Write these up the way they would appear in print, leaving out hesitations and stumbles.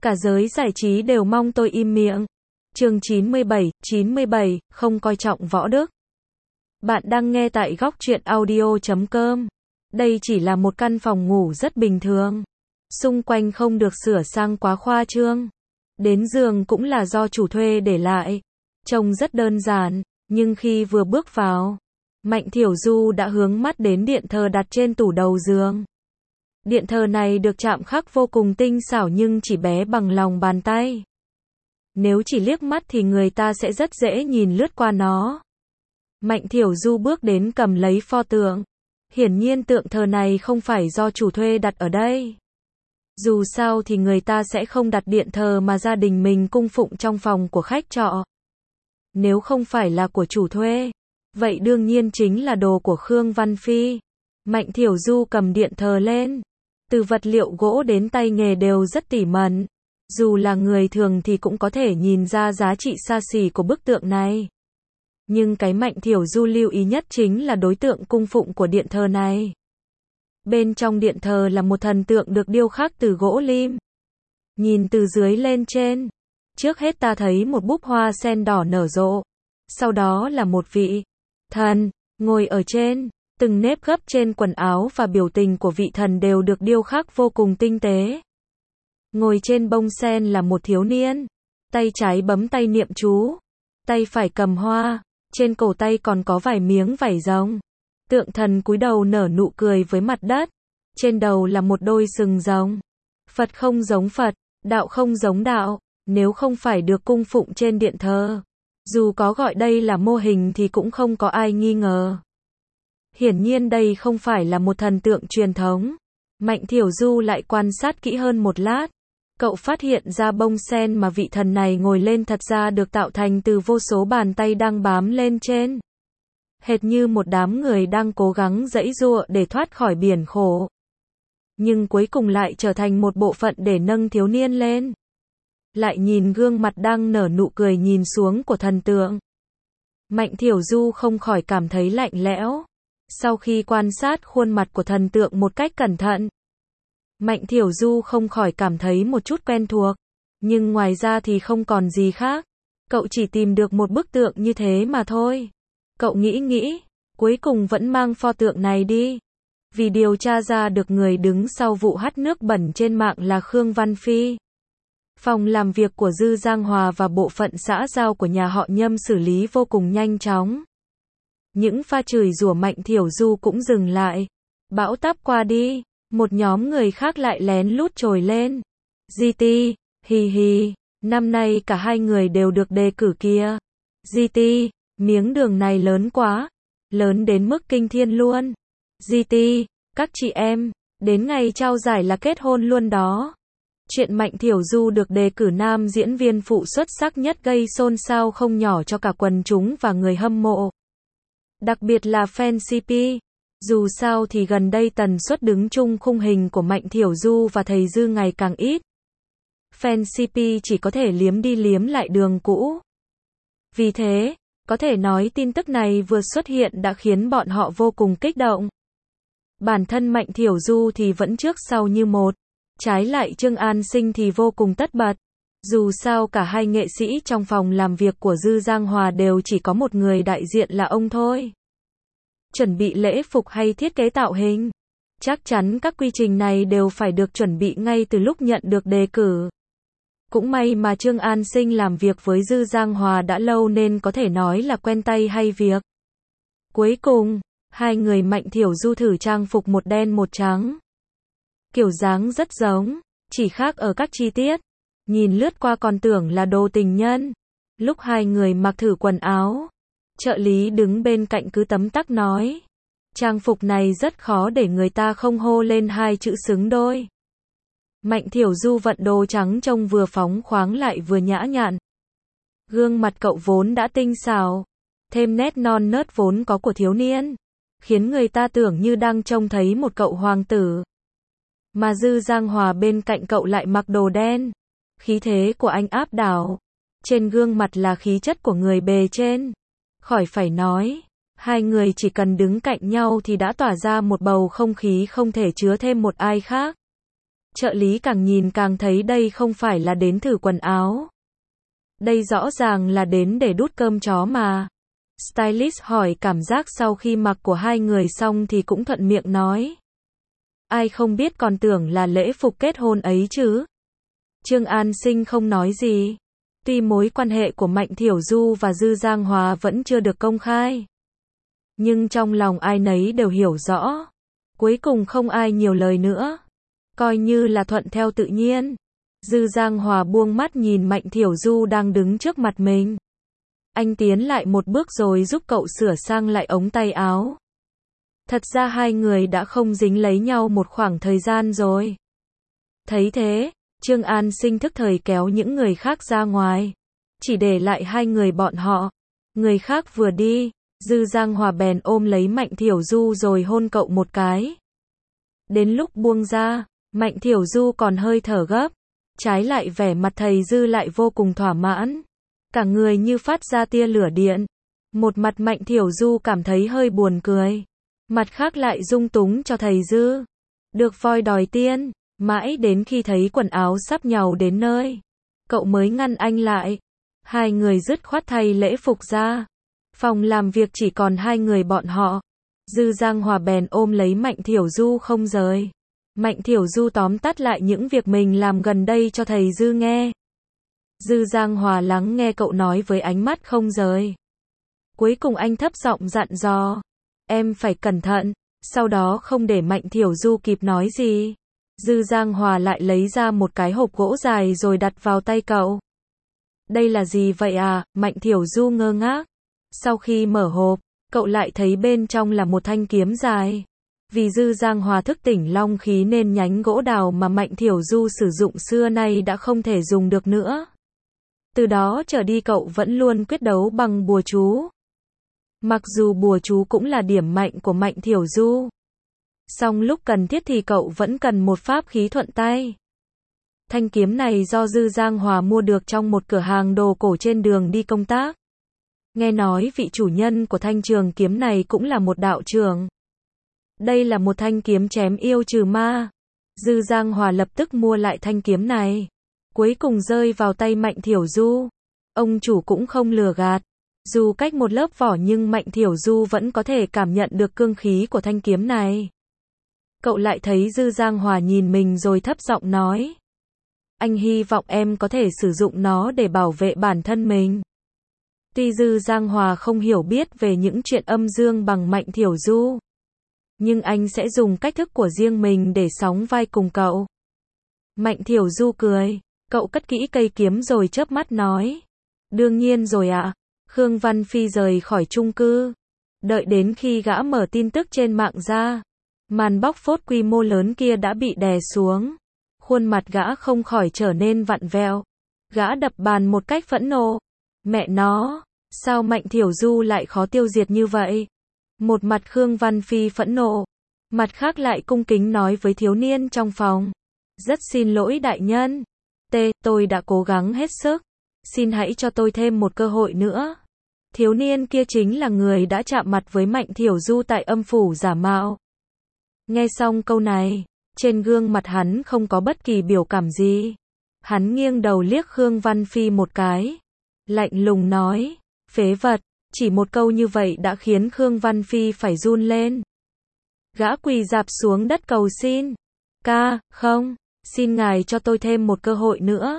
Cả giới giải trí đều mong tôi im miệng. Chương 97, không coi trọng võ đức. Bạn đang nghe tại góc truyện audio.com. Đây chỉ là một căn phòng ngủ rất bình thường. Xung quanh không được sửa sang quá khoa trương. Đến giường cũng là do chủ thuê để lại. Trông rất đơn giản, nhưng khi vừa bước vào, Mạnh Thiểu Du đã hướng mắt đến điện thờ đặt trên tủ đầu giường. Điện thờ này được chạm khắc vô cùng tinh xảo nhưng chỉ bé bằng lòng bàn tay. Nếu chỉ liếc mắt thì người ta sẽ rất dễ nhìn lướt qua nó. Mạnh Thiểu Du bước đến cầm lấy pho tượng. Hiển nhiên tượng thờ này không phải do chủ thuê đặt ở đây. Dù sao thì người ta sẽ không đặt điện thờ mà gia đình mình cung phụng trong phòng của khách trọ. Nếu không phải là của chủ thuê, vậy đương nhiên chính là đồ của Khương Văn Phi. Mạnh Thiểu Du cầm điện thờ lên. Từ vật liệu gỗ đến tay nghề đều rất tỉ mẩn. Dù là người thường thì cũng có thể nhìn ra giá trị xa xỉ của bức tượng này. Nhưng cái Mạnh Thiểu Du lưu ý nhất chính là đối tượng cung phụng của điện thờ này. Bên trong điện thờ là một thần tượng được điêu khắc từ gỗ lim. Nhìn từ dưới lên trên, trước hết ta thấy một búp hoa sen đỏ nở rộ. Sau đó là một vị thần ngồi ở trên. Từng nếp gấp trên quần áo và biểu tình của vị thần đều được điêu khắc vô cùng tinh tế. Ngồi trên bông sen là một thiếu niên. Tay trái bấm tay niệm chú. Tay phải cầm hoa. Trên cổ tay còn có vài miếng vảy rồng. Tượng thần cúi đầu nở nụ cười với mặt đất. Trên đầu là một đôi sừng rồng. Phật không giống Phật, đạo không giống đạo. Nếu không phải được cung phụng trên điện thờ, dù có gọi đây là mô hình thì cũng không có ai nghi ngờ. Hiển nhiên đây không phải là một thần tượng truyền thống. Mạnh Thiểu Du lại quan sát kỹ hơn một lát. Cậu phát hiện ra bông sen mà vị thần này ngồi lên thật ra được tạo thành từ vô số bàn tay đang bám lên trên. Hệt như một đám người đang cố gắng giãy giụa để thoát khỏi biển khổ. Nhưng cuối cùng lại trở thành một bộ phận để nâng thiếu niên lên. Lại nhìn gương mặt đang nở nụ cười nhìn xuống của thần tượng. Mạnh Thiểu Du không khỏi cảm thấy lạnh lẽo. Sau khi quan sát khuôn mặt của thần tượng một cách cẩn thận, Mạnh Thiểu Du không khỏi cảm thấy một chút quen thuộc. Nhưng ngoài ra thì không còn gì khác. Cậu chỉ tìm được một bức tượng như thế mà thôi. Cậu nghĩ, cuối cùng vẫn mang pho tượng này đi. Vì điều tra ra được người đứng sau vụ hắt nước bẩn trên mạng là Khương Văn Phi. Phòng làm việc của Dư Giang Hòa và bộ phận xã giao của nhà họ Nhâm xử lý vô cùng nhanh chóng. Những pha chửi rủa Mạnh Thiểu Du cũng dừng lại. Bão táp qua đi, một nhóm người khác lại lén lút trồi lên. GT, hì hì, năm nay cả hai người đều được đề cử kia. GT, miếng đường này lớn quá, lớn đến mức kinh thiên luôn. GT, các chị em, đến ngày trao giải là kết hôn luôn đó. Chuyện Mạnh Thiểu Du được đề cử nam diễn viên phụ xuất sắc nhất gây xôn xao không nhỏ cho cả quần chúng và người hâm mộ. Đặc biệt là fan CP. Dù sao thì gần đây tần suất đứng chung khung hình của Mạnh Thiểu Du và thầy Dư ngày càng ít. Fan CP chỉ có thể liếm đi liếm lại đường cũ. Vì thế, có thể nói tin tức này vừa xuất hiện đã khiến bọn họ vô cùng kích động. Bản thân Mạnh Thiểu Du thì vẫn trước sau như một. Trái lại Trương An Sinh thì vô cùng tất bật. Dù sao cả hai nghệ sĩ trong phòng làm việc của Dư Giang Hòa đều chỉ có một người đại diện là ông thôi. Chuẩn bị lễ phục hay thiết kế tạo hình, chắc chắn các quy trình này đều phải được chuẩn bị ngay từ lúc nhận được đề cử. Cũng may mà Trương An Sinh làm việc với Dư Giang Hòa đã lâu nên có thể nói là quen tay hay việc. Cuối cùng, hai người Mạnh Thiểu Du thử trang phục một đen một trắng. Kiểu dáng rất giống, chỉ khác ở các chi tiết. Nhìn lướt qua còn tưởng là đồ tình nhân. Lúc hai người mặc thử quần áo, trợ lý đứng bên cạnh cứ tấm tắc nói. Trang phục này rất khó để người ta không hô lên hai chữ xứng đôi. Mạnh Thiểu Du vận đồ trắng trông vừa phóng khoáng lại vừa nhã nhặn. Gương mặt cậu vốn đã tinh xảo, thêm nét non nớt vốn có của thiếu niên, khiến người ta tưởng như đang trông thấy một cậu hoàng tử. Mà Dư Giang Hòa bên cạnh cậu lại mặc đồ đen. Khí thế của anh áp đảo. Trên gương mặt là khí chất của người bề trên. Khỏi phải nói, hai người chỉ cần đứng cạnh nhau thì đã tỏa ra một bầu không khí không thể chứa thêm một ai khác. Trợ lý càng nhìn càng thấy đây không phải là đến thử quần áo. Đây rõ ràng là đến để đút cơm chó mà. Stylist hỏi cảm giác sau khi mặc của hai người xong thì cũng thuận miệng nói. Ai không biết còn tưởng là lễ phục kết hôn ấy chứ. Trương An Sinh không nói gì. Tuy mối quan hệ của Mạnh Thiểu Du và Dư Giang Hòa vẫn chưa được công khai. Nhưng trong lòng ai nấy đều hiểu rõ. Cuối cùng không ai nhiều lời nữa. Coi như là thuận theo tự nhiên. Dư Giang Hòa buông mắt nhìn Mạnh Thiểu Du đang đứng trước mặt mình. Anh tiến lại một bước rồi giúp cậu sửa sang lại ống tay áo. Thật ra hai người đã không dính lấy nhau một khoảng thời gian rồi. Thấy thế, Trương An Sinh thức thời kéo những người khác ra ngoài. Chỉ để lại hai người bọn họ. Người khác vừa đi, Dư Giang Hòa bèn ôm lấy Mạnh Thiểu Du rồi hôn cậu một cái. Đến lúc buông ra, Mạnh Thiểu Du còn hơi thở gấp. Trái lại vẻ mặt thầy Dư lại vô cùng thỏa mãn. Cả người như phát ra tia lửa điện. Một mặt Mạnh Thiểu Du cảm thấy hơi buồn cười. Mặt khác lại dung túng cho thầy Dư. Được voi đòi tiên. Mãi đến khi thấy quần áo sắp nhàu đến nơi, cậu mới ngăn anh lại. Hai người dứt khoát thay lễ phục ra. Phòng làm việc chỉ còn hai người bọn họ. Dư Giang Hòa bèn ôm lấy Mạnh Thiểu Du không rời. Mạnh Thiểu Du tóm tắt lại những việc mình làm gần đây cho thầy Dư nghe. Dư Giang Hòa lắng nghe cậu nói với ánh mắt không rời. Cuối cùng anh thấp giọng dặn dò. Em phải cẩn thận. Sau đó không để Mạnh Thiểu Du kịp nói gì. Dư Giang Hòa lại lấy ra một cái hộp gỗ dài rồi đặt vào tay cậu. Đây là gì vậy à? Mạnh Thiểu Du ngơ ngác. Sau khi mở hộp, cậu lại thấy bên trong là một thanh kiếm dài. Vì Dư Giang Hòa thức tỉnh long khí nên nhánh gỗ đào mà Mạnh Thiểu Du sử dụng xưa nay đã không thể dùng được nữa. Từ đó trở đi cậu vẫn luôn quyết đấu bằng bùa chú. Mặc dù bùa chú cũng là điểm mạnh của Mạnh Thiểu Du. Song lúc cần thiết thì cậu vẫn cần một pháp khí thuận tay. Thanh kiếm này do Dư Giang Hòa mua được trong một cửa hàng đồ cổ trên đường đi công tác. Nghe nói vị chủ nhân của thanh trường kiếm này cũng là một đạo trưởng. Đây là một thanh kiếm chém yêu trừ ma. Dư Giang Hòa lập tức mua lại thanh kiếm này. Cuối cùng rơi vào tay Mạnh Thiểu Du. Ông chủ cũng không lừa gạt. Dù cách một lớp vỏ nhưng Mạnh Thiểu Du vẫn có thể cảm nhận được cương khí của thanh kiếm này. Cậu lại thấy Dư Giang Hòa nhìn mình rồi thấp giọng nói. Anh hy vọng em có thể sử dụng nó để bảo vệ bản thân mình. Tuy Dư Giang Hòa không hiểu biết về những chuyện âm dương bằng Mạnh Thiểu Du. Nhưng anh sẽ dùng cách thức của riêng mình để sóng vai cùng cậu. Mạnh Thiểu Du cười. Cậu cất kỹ cây kiếm rồi chớp mắt nói. Đương nhiên rồi ạ. Khương Văn Phi rời khỏi chung cư. Đợi đến khi gã mở tin tức trên mạng ra. Màn bóc phốt quy mô lớn kia đã bị đè xuống. Khuôn mặt gã không khỏi trở nên vặn vẹo. Gã đập bàn một cách phẫn nộ. Mẹ nó, sao Mạnh Thiểu Du lại khó tiêu diệt như vậy? Một mặt Khương Văn Phi phẫn nộ. Mặt khác lại cung kính nói với thiếu niên trong phòng. Rất xin lỗi đại nhân. Tôi đã cố gắng hết sức. Xin hãy cho tôi thêm một cơ hội nữa. Thiếu niên kia chính là người đã chạm mặt với Mạnh Thiểu Du tại âm phủ giả mạo. Nghe xong câu này, trên gương mặt hắn không có bất kỳ biểu cảm gì. Hắn nghiêng đầu liếc Khương Văn Phi một cái. Lạnh lùng nói, phế vật, chỉ một câu như vậy đã khiến Khương Văn Phi phải run lên. Gã quỳ rạp xuống đất cầu xin. Không, xin ngài cho tôi thêm một cơ hội nữa.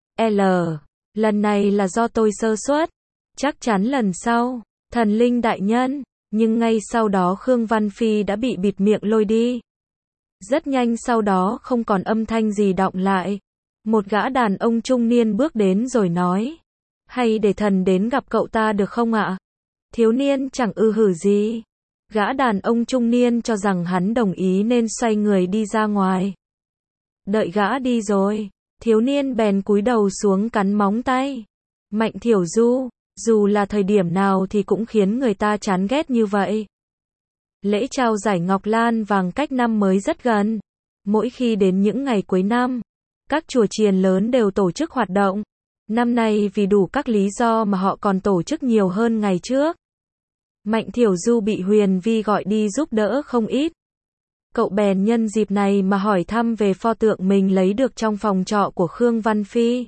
Lần này là do tôi sơ suất. Chắc chắn lần sau, thần linh đại nhân. Nhưng ngay sau đó Khương Văn Phi đã bị bịt miệng lôi đi. Rất nhanh sau đó không còn âm thanh gì đọng lại. Một gã đàn ông trung niên bước đến rồi nói. Hay để thần đến gặp cậu ta được không ạ? Thiếu niên chẳng hử gì. Gã đàn ông trung niên cho rằng hắn đồng ý nên xoay người đi ra ngoài. Đợi gã đi rồi, thiếu niên bèn cúi đầu xuống cắn móng tay. Mạnh Thiểu Du, dù là thời điểm nào thì cũng khiến người ta chán ghét như vậy. Lễ trao giải Ngọc Lan vàng cách năm mới rất gần. Mỗi khi đến những ngày cuối năm, các chùa chiền lớn đều tổ chức hoạt động. Năm nay vì đủ các lý do mà họ còn tổ chức nhiều hơn ngày trước. Mạnh Thiểu Du bị Huyền Vi gọi đi giúp đỡ không ít. Cậu bèn nhân dịp này mà hỏi thăm về pho tượng mình lấy được trong phòng trọ của Khương Văn Phi.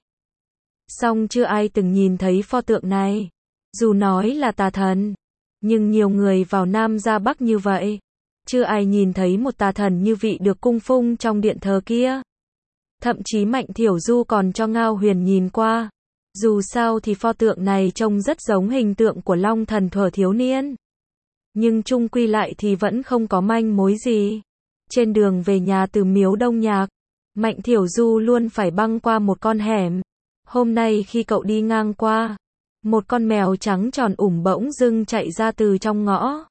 Song chưa ai từng nhìn thấy pho tượng này. Dù nói là tà thần, nhưng nhiều người vào Nam ra Bắc như vậy, chưa ai nhìn thấy một tà thần như vị được cung phụng trong điện thờ kia. Thậm chí Mạnh Thiểu Du còn cho Ngao Huyền nhìn qua. Dù sao thì pho tượng này trông rất giống hình tượng của Long Thần thuở thiếu niên. Nhưng chung quy lại thì vẫn không có manh mối gì. Trên đường về nhà từ Miếu Đông Nhạc, Mạnh Thiểu Du luôn phải băng qua một con hẻm. Hôm nay khi cậu đi ngang qua, một con mèo trắng tròn bỗng dưng chạy ra từ trong ngõ.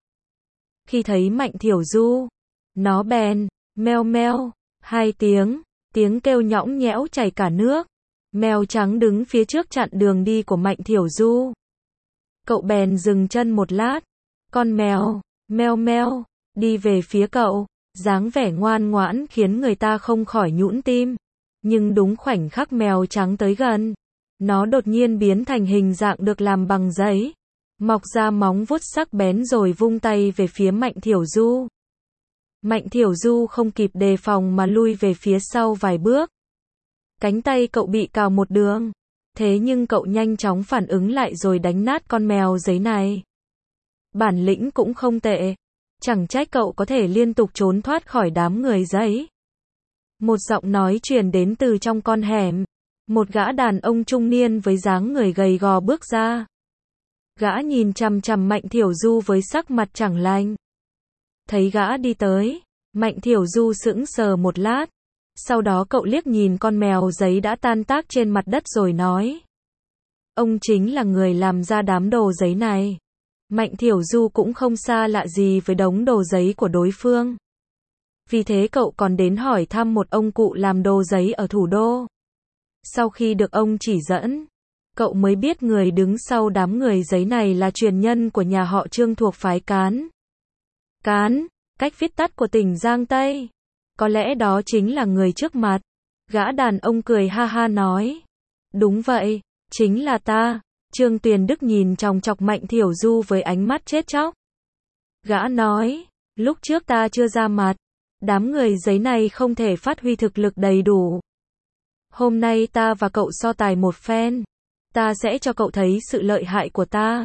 Khi thấy Mạnh Thiểu Du, nó bèn meo meo 2 tiếng, tiếng kêu nhõng nhẽo chảy cả nước. Mèo trắng đứng phía trước chặn đường đi của Mạnh Thiểu Du. Cậu bèn dừng chân một lát. Con mèo meo meo đi về phía cậu, dáng vẻ ngoan ngoãn khiến người ta không khỏi nhũn tim. Nhưng đúng khoảnh khắc mèo trắng tới gần, nó đột nhiên biến thành hình dạng được làm bằng giấy, mọc ra móng vuốt sắc bén rồi vung tay về phía Mạnh Thiểu Du. Mạnh Thiểu Du không kịp đề phòng mà lui về phía sau vài bước. Cánh tay cậu bị cào một đường. Thế nhưng cậu nhanh chóng phản ứng lại rồi đánh nát con mèo giấy này. Bản lĩnh cũng không tệ. Chẳng trách cậu có thể liên tục trốn thoát khỏi đám người giấy. Một giọng nói truyền đến từ trong con hẻm. Một gã đàn ông trung niên với dáng người gầy gò bước ra. Gã nhìn chằm chằm Mạnh Thiểu Du với sắc mặt chẳng lành. Thấy gã đi tới, Mạnh Thiểu Du sững sờ một lát. Sau đó cậu liếc nhìn con mèo giấy đã tan tác trên mặt đất rồi nói. Ông chính là người làm ra đám đồ giấy này. Mạnh Thiểu Du cũng không xa lạ gì với đống đồ giấy của đối phương. Vì thế cậu còn đến hỏi thăm một ông cụ làm đồ giấy ở thủ đô. Sau khi được ông chỉ dẫn, cậu mới biết người đứng sau đám người giấy này là truyền nhân của nhà họ Trương thuộc phái Cán. Cán, cách viết tắt của tỉnh Giang Tây. Có lẽ đó chính là người trước mặt. Gã đàn ông cười ha ha nói. Đúng vậy, chính là ta. Trương Tuyền Đức nhìn chòng chọc Mạnh Thiểu Du với ánh mắt chết chóc. Gã nói, lúc trước ta chưa ra mặt, đám người giấy này không thể phát huy thực lực đầy đủ. Hôm nay ta và cậu so tài một phen. Ta sẽ cho cậu thấy sự lợi hại của ta.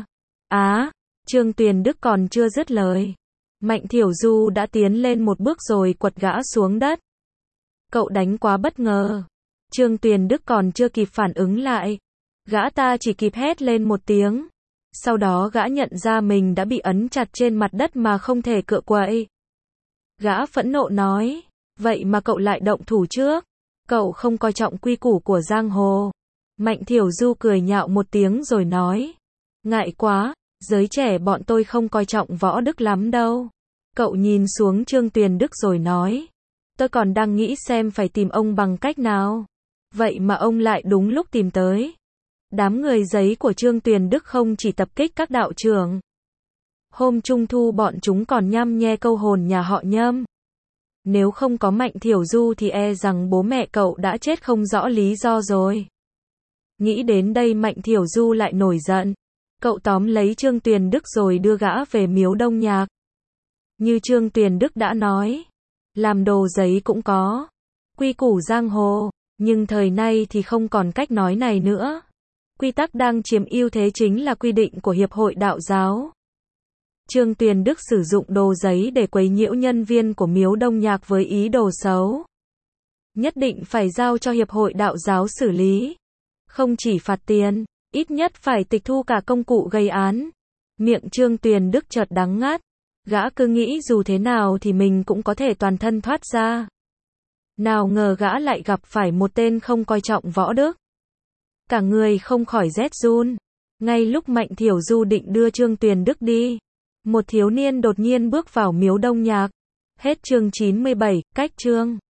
Trương Tuyền Đức còn chưa dứt lời. Mạnh Thiểu Du đã tiến lên một bước rồi quật gã xuống đất. Cậu đánh quá bất ngờ. Trương Tuyền Đức còn chưa kịp phản ứng lại. Gã ta chỉ kịp hét lên một tiếng. Sau đó gã nhận ra mình đã bị ấn chặt trên mặt đất mà không thể cựa quậy. Gã phẫn nộ nói, vậy mà cậu lại động thủ trước. Cậu không coi trọng quy củ của giang hồ. Mạnh Thiểu Du cười nhạo một tiếng rồi nói, ngại quá, giới trẻ bọn tôi không coi trọng võ đức lắm đâu. Cậu nhìn xuống Trương Tuyền Đức rồi nói, tôi còn đang nghĩ xem phải tìm ông bằng cách nào. Vậy mà ông lại đúng lúc tìm tới. Đám người giấy của Trương Tuyền Đức không chỉ tập kích các đạo trưởng. Hôm Trung thu bọn chúng còn nhăm nhe câu hồn nhà họ Nhâm. Nếu không có Mạnh Thiểu Du thì e rằng bố mẹ cậu đã chết không rõ lý do rồi. Nghĩ đến đây Mạnh Thiểu Du lại nổi giận. Cậu tóm lấy Trương Tuyền Đức rồi đưa gã về Miếu Đông Nhạc. Như Trương Tuyền Đức đã nói, làm đồ giấy cũng có quy củ giang hồ, nhưng thời nay thì không còn cách nói này nữa. Quy tắc đang chiếm ưu thế chính là quy định của Hiệp hội Đạo giáo. Trương Tuyền Đức sử dụng đồ giấy để quấy nhiễu nhân viên của Miếu Đông Nhạc với ý đồ xấu. Nhất định phải giao cho Hiệp hội Đạo giáo xử lý. Không chỉ phạt tiền, ít nhất phải tịch thu cả công cụ gây án. Miệng Trương Tuyền Đức chợt đắng ngắt. Gã cứ nghĩ dù thế nào thì mình cũng có thể toàn thân thoát ra. Nào ngờ gã lại gặp phải một tên không coi trọng võ đức. Cả người không khỏi rét run. Ngay lúc Mạnh Thiểu Du định đưa Trương Tuyền Đức đi, một thiếu niên đột nhiên bước vào Miếu Đông Nhạc. Hết chương 97, cách chương.